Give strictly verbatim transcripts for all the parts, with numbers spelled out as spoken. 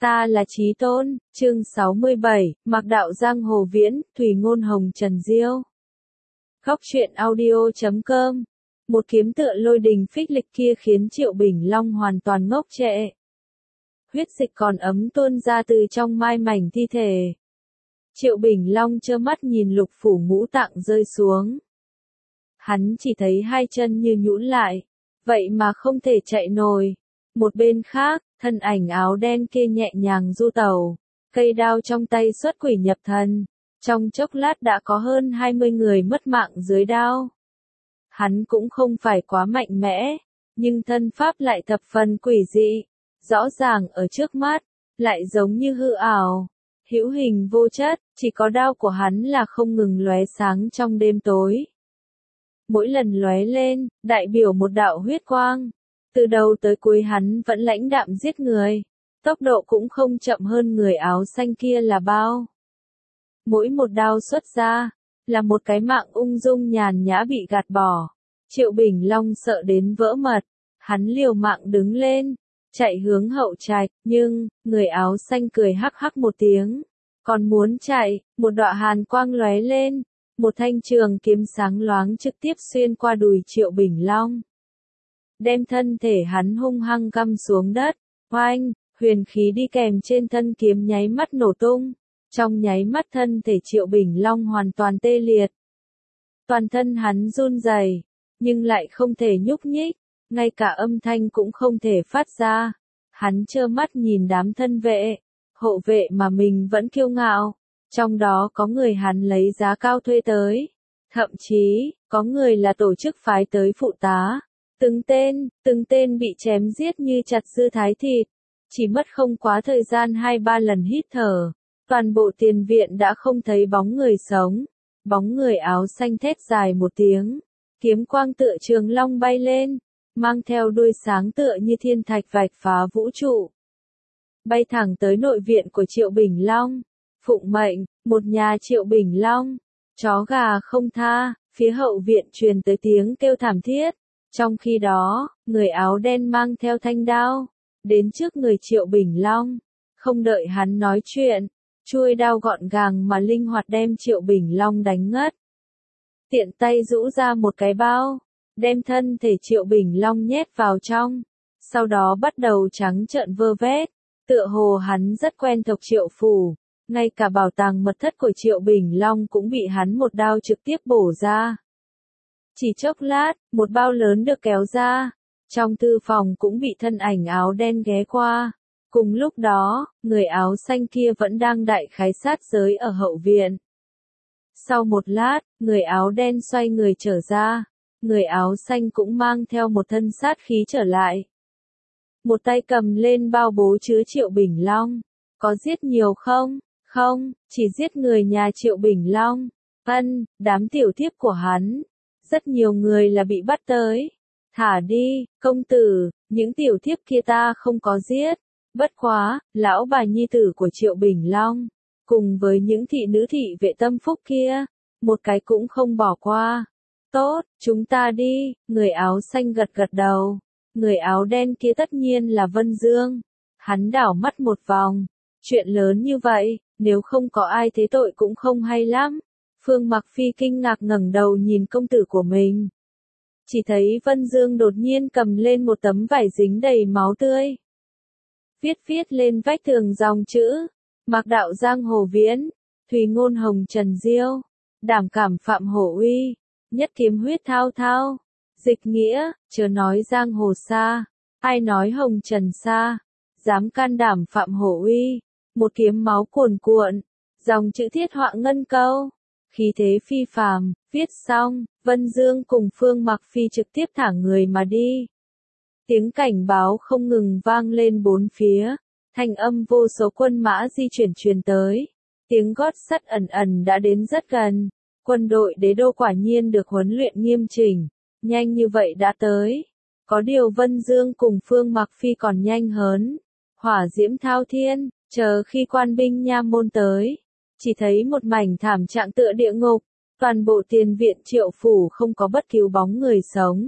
Ta là Chí Tôn, chương sáu mươi bảy, Mạc Đạo Giang Hồ Viễn, Thủy Ngôn Hồng Trần Diêu. Góc truyện audio chấm com. Một kiếm tựa lôi đình phích lịch kia khiến Triệu Bình Long hoàn toàn ngốc trệ. Huyết dịch còn ấm tuôn ra từ trong mai mảnh thi thể. Triệu Bình Long trơ mắt nhìn lục phủ ngũ tạng rơi xuống. Hắn chỉ thấy hai chân như nhũn lại, vậy mà không thể chạy nổi. Một bên khác, thân ảnh áo đen kia nhẹ nhàng du tẩu, cây đao trong tay xuất quỷ nhập thần. Trong chốc lát đã có hơn hai mươi người mất mạng dưới đao. Hắn cũng không phải quá mạnh mẽ, nhưng thân pháp lại thập phần quỷ dị, rõ ràng ở trước mắt, lại giống như hư ảo, hữu hình vô chất, chỉ có đao của hắn là không ngừng lóe sáng trong đêm tối. Mỗi lần lóe lên, đại biểu một đạo huyết quang. Từ đầu tới cuối hắn vẫn lãnh đạm giết người, tốc độ cũng không chậm hơn người áo xanh kia là bao. Mỗi một đao xuất ra, là một cái mạng ung dung nhàn nhã bị gạt bỏ. Triệu Bình Long sợ đến vỡ mật, hắn liều mạng đứng lên, chạy hướng hậu trạch, nhưng, người áo xanh cười hắc hắc một tiếng. Còn muốn chạy, một đọa hàn quang lóe lên, một thanh trường kiếm sáng loáng trực tiếp xuyên qua đùi Triệu Bình Long. Đem thân thể hắn hung hăng găm xuống đất, oanh, huyền khí đi kèm trên thân kiếm nháy mắt nổ tung, trong nháy mắt thân thể Triệu Bình Long hoàn toàn tê liệt. Toàn thân hắn run rẩy, nhưng lại không thể nhúc nhích, ngay cả âm thanh cũng không thể phát ra. Hắn trơ mắt nhìn đám thân vệ, hộ vệ mà mình vẫn kiêu ngạo, trong đó có người hắn lấy giá cao thuê tới, thậm chí, có người là tổ chức phái tới phụ tá. Từng tên, từng tên bị chém giết như chặt dưa thái thịt, chỉ mất không quá thời gian hai ba lần hít thở, toàn bộ tiền viện đã không thấy bóng người sống. Bóng người áo xanh thét dài một tiếng, kiếm quang tựa trường long bay lên, mang theo đuôi sáng tựa như thiên thạch vạch phá vũ trụ. Bay thẳng tới nội viện của Triệu Bình Long, phụng mệnh, một nhà Triệu Bình Long, chó gà không tha, phía hậu viện truyền tới tiếng kêu thảm thiết. Trong khi đó, người áo đen mang theo thanh đao, đến trước người Triệu Bình Long, không đợi hắn nói chuyện, chuôi đao gọn gàng mà linh hoạt đem Triệu Bình Long đánh ngất. Tiện tay rũ ra một cái bao, đem thân thể Triệu Bình Long nhét vào trong, sau đó bắt đầu trắng trợn vơ vét, tựa hồ hắn rất quen thuộc Triệu phủ, ngay cả bảo tàng mật thất của Triệu Bình Long cũng bị hắn một đao trực tiếp bổ ra. Chỉ chốc lát, một bao lớn được kéo ra, trong thư phòng cũng bị thân ảnh áo đen ghé qua. Cùng lúc đó, người áo xanh kia vẫn đang đại khái sát giới ở hậu viện. Sau một lát, người áo đen xoay người trở ra, người áo xanh cũng mang theo một thân sát khí trở lại. Một tay cầm lên bao bố chứa Triệu Bình Long. Có giết nhiều không? Không, chỉ giết người nhà Triệu Bình Long. Ân, đám tiểu thiếp của hắn. Rất nhiều người là bị bắt tới. Thả đi, công tử, những tiểu thiếp kia ta không có giết. Bất quá, lão bà nhi tử của Triệu Bình Long, cùng với những thị nữ thị vệ tâm phúc kia, một cái cũng không bỏ qua. Tốt, chúng ta đi, người áo xanh gật gật đầu. Người áo đen kia tất nhiên là Vân Dương. Hắn đảo mắt một vòng. Chuyện lớn như vậy, nếu không có ai thế tội cũng không hay lắm. Phương Mặc Phi kinh ngạc ngẩng đầu nhìn công tử của mình. Chỉ thấy Vân Dương đột nhiên cầm lên một tấm vải dính đầy máu tươi. Viết viết lên vách tường dòng chữ, Mạc Đạo Giang Hồ Viễn, Thủy Ngôn Hồng Trần Diêu, đảm cảm phạm hổ uy, nhất kiếm huyết thao thao, dịch nghĩa, chớ nói Giang Hồ xa, ai nói Hồng Trần xa, dám can đảm phạm hổ uy, một kiếm máu cuồn cuộn, dòng chữ thiết họa ngân câu. Khí thế phi phàm, viết xong, Vân Dương cùng Phương Mặc Phi trực tiếp thả người mà đi. Tiếng cảnh báo không ngừng vang lên bốn phía, thanh âm vô số quân mã di chuyển truyền tới. Tiếng gót sắt ẩn ẩn đã đến rất gần, quân đội đế đô quả nhiên được huấn luyện nghiêm chỉnh, nhanh như vậy đã tới. Có điều Vân Dương cùng Phương Mặc Phi còn nhanh hơn, hỏa diễm thao thiên, chờ khi quan binh nha môn tới. Chỉ thấy một mảnh thảm trạng tựa địa ngục, toàn bộ tiền viện Triệu phủ không có bất cứ bóng người sống.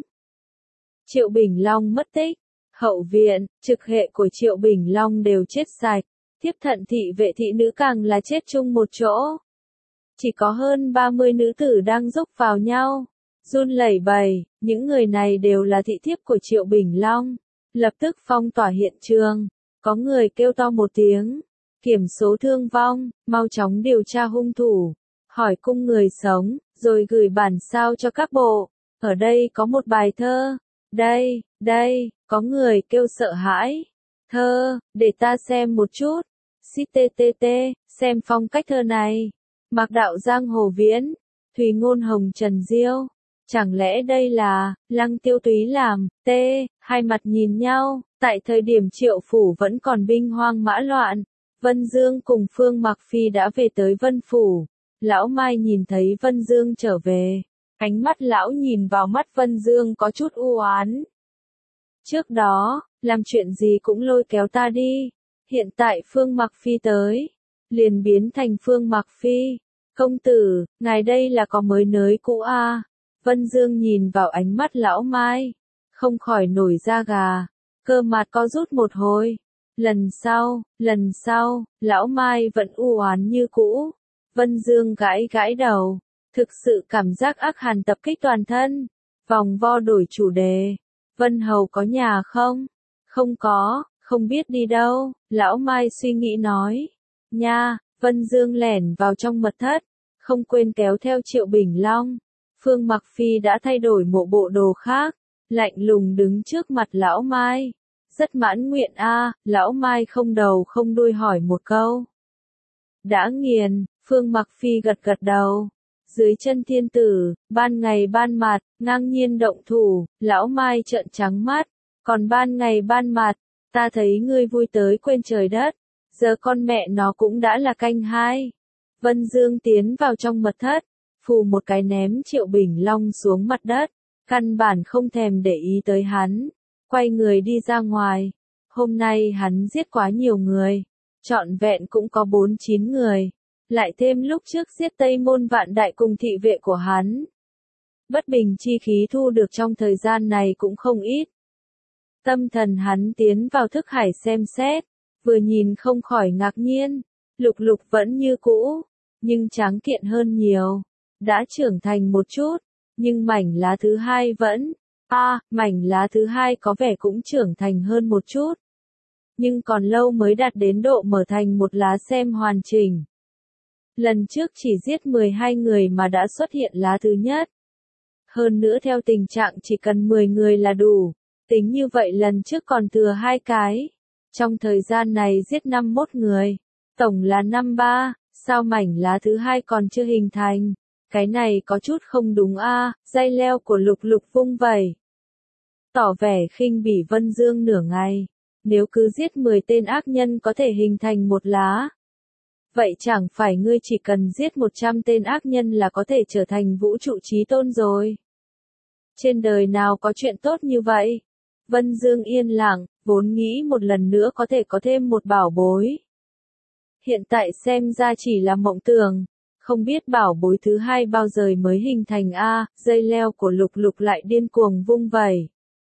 Triệu Bình Long mất tích, hậu viện, trực hệ của Triệu Bình Long đều chết sạch, Tiếp thận thị vệ thị nữ càng là chết chung một chỗ. Chỉ có hơn ba mươi nữ tử đang rúc vào nhau, run lẩy bẩy, những người này đều là thị thiếp của Triệu Bình Long. Lập tức phong tỏa hiện trường, có người kêu to một tiếng, kiểm số thương vong, mau chóng điều tra hung thủ, hỏi cung người sống, rồi gửi bản sao cho các bộ. Ở đây có một bài thơ, đây, đây, có người kêu sợ hãi. Thơ, để ta xem một chút. Xít tê tê tê, xem phong cách thơ này. Mạc đạo giang hồ viễn, thùy ngôn hồng trần diêu. Chẳng lẽ đây là, Lăng Tiêu Túy làm, t, hai mặt nhìn nhau, tại thời điểm Triệu Phủ vẫn còn binh hoang mã loạn. Vân Dương cùng Phương Mặc Phi đã về tới Vân Phủ. Lão Mai nhìn thấy Vân Dương trở về. Ánh mắt lão nhìn vào mắt Vân Dương có chút u oán. Trước đó, làm chuyện gì cũng lôi kéo ta đi. Hiện tại Phương Mặc Phi tới, liền biến thành Phương Mặc Phi. Công tử, ngài đây là có mới nới cũ à? Vân Dương nhìn vào ánh mắt lão Mai, không khỏi nổi da gà, cơ mặt co rút một hồi. Lần sau, lần sau, lão Mai vẫn u oán như cũ. Vân Dương gãi gãi đầu, thực sự cảm giác ác hàn tập kích toàn thân. Vòng vo đổi chủ đề. Vân Hầu có nhà không? Không có, không biết đi đâu. Lão Mai suy nghĩ nói. Nha, Vân Dương lẻn vào trong mật thất, không quên kéo theo Triệu Bình Long. Phương Mặc Phi đã thay đổi một bộ đồ khác, lạnh lùng đứng trước mặt lão Mai. Rất mãn nguyện a, à, lão Mai không đầu không đuôi hỏi một câu. Đã nghiền, Phương Mặc Phi gật gật đầu. Dưới chân thiên tử, ban ngày ban mặt, ngang nhiên động thủ, lão Mai trợn trắng mắt. Còn ban ngày ban mặt, ta thấy ngươi vui tới quên trời đất. Giờ con mẹ nó cũng đã là canh hai. Vân Dương tiến vào trong mật thất, phù một cái ném Triệu Bình Long xuống mặt đất. Căn bản không thèm để ý tới hắn. Quay người đi ra ngoài. Hôm nay hắn giết quá nhiều người. Trọn vẹn cũng có bốn chín người. Lại thêm lúc trước giết Tây Môn Vạn Đại cùng thị vệ của hắn. Bất bình chi khí thu được trong thời gian này cũng không ít. Tâm thần hắn tiến vào thức hải xem xét. Vừa nhìn không khỏi ngạc nhiên. Lục Lục vẫn như cũ. Nhưng tráng kiện hơn nhiều. Đã trưởng thành một chút. Nhưng mảnh lá thứ hai vẫn. a à, mảnh lá thứ hai có vẻ cũng trưởng thành hơn một chút. Nhưng còn lâu mới đạt đến độ mở thành một lá xem hoàn chỉnh. Lần trước chỉ giết mười hai người mà đã xuất hiện lá thứ nhất. Hơn nữa theo tình trạng chỉ cần mười người là đủ. Tính như vậy lần trước còn thừa hai cái. Trong thời gian này giết năm mươi mốt người. Tổng là năm mươi ba, sao mảnh lá thứ hai còn chưa hình thành? Cái này có chút không đúng a, à, dây leo của Lục Lục vung vẩy. Tỏ vẻ khinh bỉ Vân Dương nửa ngày. Nếu cứ giết mười tên ác nhân có thể hình thành một lá. Vậy chẳng phải ngươi chỉ cần giết một trăm tên ác nhân là có thể trở thành vũ trụ chí tôn rồi. Trên đời nào có chuyện tốt như vậy? Vân Dương yên lặng, vốn nghĩ một lần nữa có thể có thêm một bảo bối. Hiện tại xem ra chỉ là mộng tưởng. Không biết bảo bối thứ hai bao giờ mới hình thành a, dây leo của Lục Lục lại điên cuồng vung vẩy.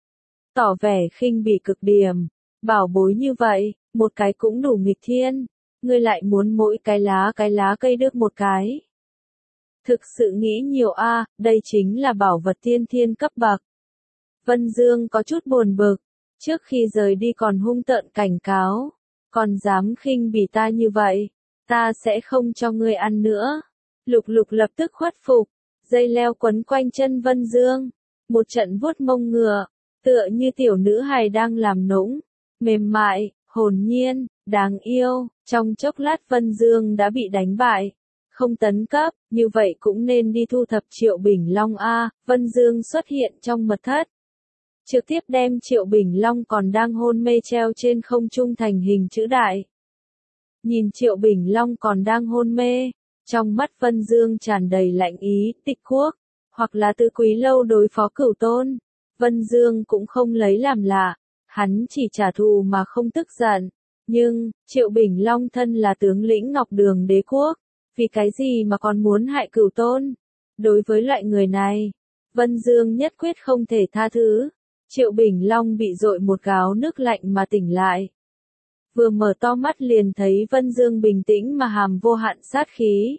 Tỏ vẻ khinh bỉ cực điểm. Bảo bối như vậy, một cái cũng đủ nghịch thiên. Ngươi lại muốn mỗi cái lá cái lá cây được một cái. Thực sự nghĩ nhiều a, à, đây chính là bảo vật tiên thiên cấp bậc. Vân Dương có chút buồn bực, trước khi rời đi còn hung tợn cảnh cáo. Còn dám khinh bỉ ta như vậy, ta sẽ không cho ngươi ăn nữa. Lục Lục lập tức khuất phục, dây leo quấn quanh chân Vân Dương. Một trận vuốt mông ngựa, tựa như tiểu nữ hài đang làm nũng. Mềm mại, hồn nhiên, đáng yêu, trong chốc lát Vân Dương đã bị đánh bại. Không tấn cấp, như vậy cũng nên đi thu thập Triệu Bình Long a. Vân Dương xuất hiện trong mật thất. Trực tiếp đem Triệu Bình Long còn đang hôn mê treo trên không trung thành hình chữ đại. Nhìn Triệu Bình Long còn đang hôn mê, trong mắt Vân Dương tràn đầy lạnh ý, tịch quốc, hoặc là Tư Quý Lâu đối phó Cửu Tôn. Vân Dương cũng không lấy làm lạ. Hắn chỉ trả thù mà không tức giận. Nhưng, Triệu Bình Long thân là tướng lĩnh Ngọc Đường Đế Quốc. Vì cái gì mà còn muốn hại Cửu Tôn? Đối với loại người này, Vân Dương nhất quyết không thể tha thứ. Triệu Bình Long bị dội một gáo nước lạnh mà tỉnh lại. vừa mở to mắt liền thấy Vân Dương bình tĩnh mà hàm vô hạn sát khí.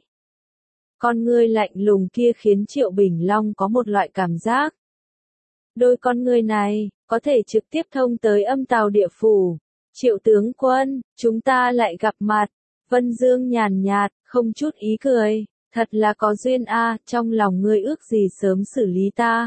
Con ngươi lạnh lùng kia khiến Triệu Bình Long có một loại cảm giác. Đôi con ngươi này, có thể trực tiếp thông tới âm tào địa phủ. Triệu tướng quân, chúng ta lại gặp mặt. Vân Dương nhàn nhạt, không chút ý cười. Thật là có duyên a, trong lòng ngươi ước gì sớm xử lý ta.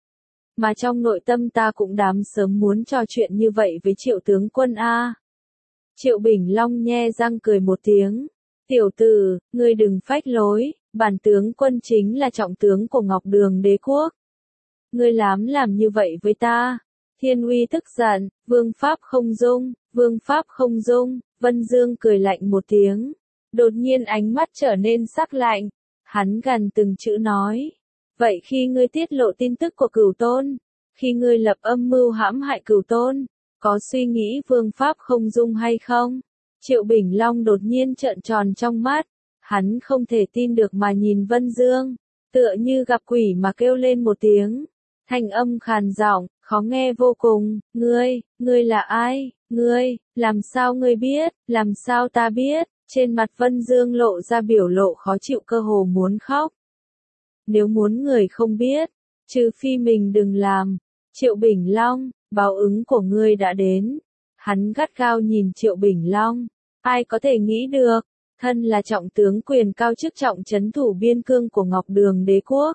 Mà trong nội tâm ta cũng đám sớm muốn trò chuyện như vậy với Triệu tướng quân a. Triệu Bình Long nhe răng cười một tiếng. Tiểu tử, ngươi đừng phách lối, bản tướng quân chính là trọng tướng của Ngọc Đường Đế quốc. Ngươi dám làm như vậy với ta. Thiên Uy tức giận, vương pháp không dung, vương pháp không dung. Vân Dương cười lạnh một tiếng. Đột nhiên ánh mắt trở nên sắc lạnh. Hắn gần từng chữ nói. Vậy khi ngươi tiết lộ tin tức của Cửu Tôn, khi ngươi lập âm mưu hãm hại Cửu Tôn, có suy nghĩ vương pháp không dung hay không? Triệu Bình Long đột nhiên trợn tròn trong mắt. Hắn không thể tin được mà nhìn Vân Dương. Tựa như gặp quỷ mà kêu lên một tiếng. Thanh âm khàn giọng, khó nghe vô cùng. Ngươi, ngươi là ai? Ngươi, làm sao ngươi biết? Làm sao ta biết? Trên mặt Vân Dương lộ ra biểu lộ khó chịu cơ hồ muốn khóc. Nếu muốn người không biết, trừ phi mình đừng làm. Triệu Bình Long, báo ứng của ngươi đã đến. Hắn gắt gao nhìn Triệu Bình Long. Ai có thể nghĩ được, thân là trọng tướng quyền cao chức trọng trấn thủ biên cương của Ngọc Đường Đế quốc.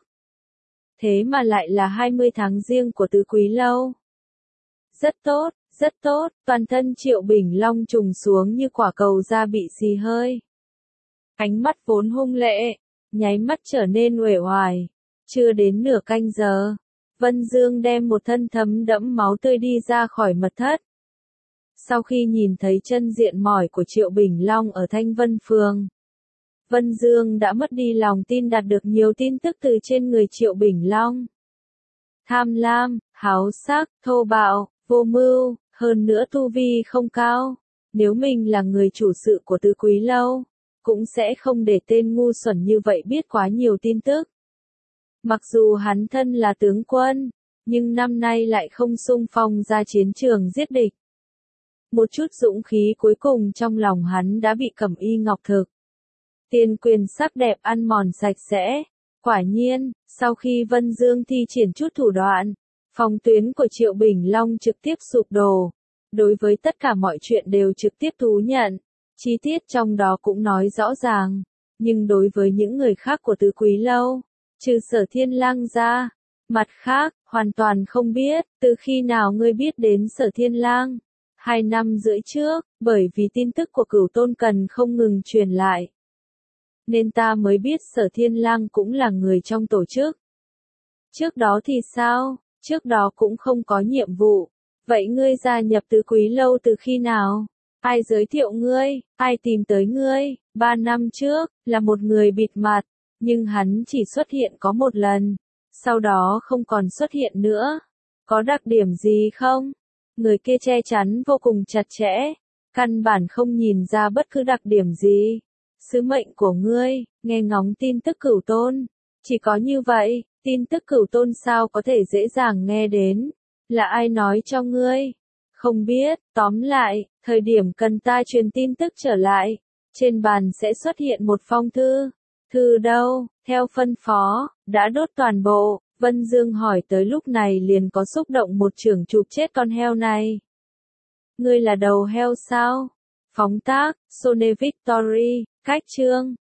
Thế mà lại là hai mươi tháng riêng của Tứ Quý Lâu. Rất tốt, rất tốt, toàn thân Triệu Bình Long trùng xuống như quả cầu da bị xì hơi. Ánh mắt vốn hung lệ, nháy mắt trở nên uể oải. Chưa đến nửa canh giờ, Vân Dương đem một thân thấm đẫm máu tươi đi ra khỏi mật thất. Sau khi nhìn thấy chân diện mỏi của Triệu Bình Long ở Thanh Vân Phường, Vân Dương đã mất đi lòng tin đạt được nhiều tin tức từ trên người Triệu Bình Long. Tham lam, háo sắc, thô bạo, vô mưu, hơn nữa tu vi không cao. Nếu mình là người chủ sự của Tứ Quý Lâu, cũng sẽ không để tên ngu xuẩn như vậy biết quá nhiều tin tức. Mặc dù hắn thân là tướng quân, nhưng năm nay lại không xung phong ra chiến trường giết địch. Một chút dũng khí cuối cùng trong lòng hắn đã bị Cẩm Y Ngọc thực. Tiền quyền sắc đẹp ăn mòn sạch sẽ. Quả nhiên, sau khi Vân Dương thi triển chút thủ đoạn, phòng tuyến của Triệu Bình Long trực tiếp sụp đổ. Đối với tất cả mọi chuyện đều trực tiếp thú nhận. Chi tiết trong đó cũng nói rõ ràng. Nhưng đối với những người khác của Tứ Quý Lâu, trừ Sở Thiên Lang ra, mặt khác, hoàn toàn không biết, từ khi nào ngươi biết đến Sở Thiên Lang. Hai năm rưỡi trước, bởi vì tin tức của Cửu Tôn cần không ngừng truyền lại. Nên ta mới biết Sở Thiên Lang cũng là người trong tổ chức. Trước đó thì sao? Trước đó cũng không có nhiệm vụ. Vậy ngươi gia nhập Tứ Quý Lâu từ khi nào? Ai giới thiệu ngươi? Ai tìm tới ngươi? Ba năm trước, là một người bịt mặt. Nhưng hắn chỉ xuất hiện có một lần. Sau đó không còn xuất hiện nữa. Có đặc điểm gì không? Người kia che chắn vô cùng chặt chẽ. Căn bản không nhìn ra bất cứ đặc điểm gì. Sứ mệnh của ngươi, nghe ngóng tin tức Cửu Tôn. Chỉ có như vậy, tin tức Cửu Tôn sao có thể dễ dàng nghe đến. Là ai nói cho ngươi? Không biết, tóm lại, thời điểm cần ta truyền tin tức trở lại. Trên bàn sẽ xuất hiện một phong thư. Thư đâu? Theo phân phó, đã đốt toàn bộ. Vân Dương hỏi tới lúc này liền có xúc động một chưởng chụp chết con heo này. Ngươi là đầu heo sao? Phóng tác, Sone Victory, cách chương.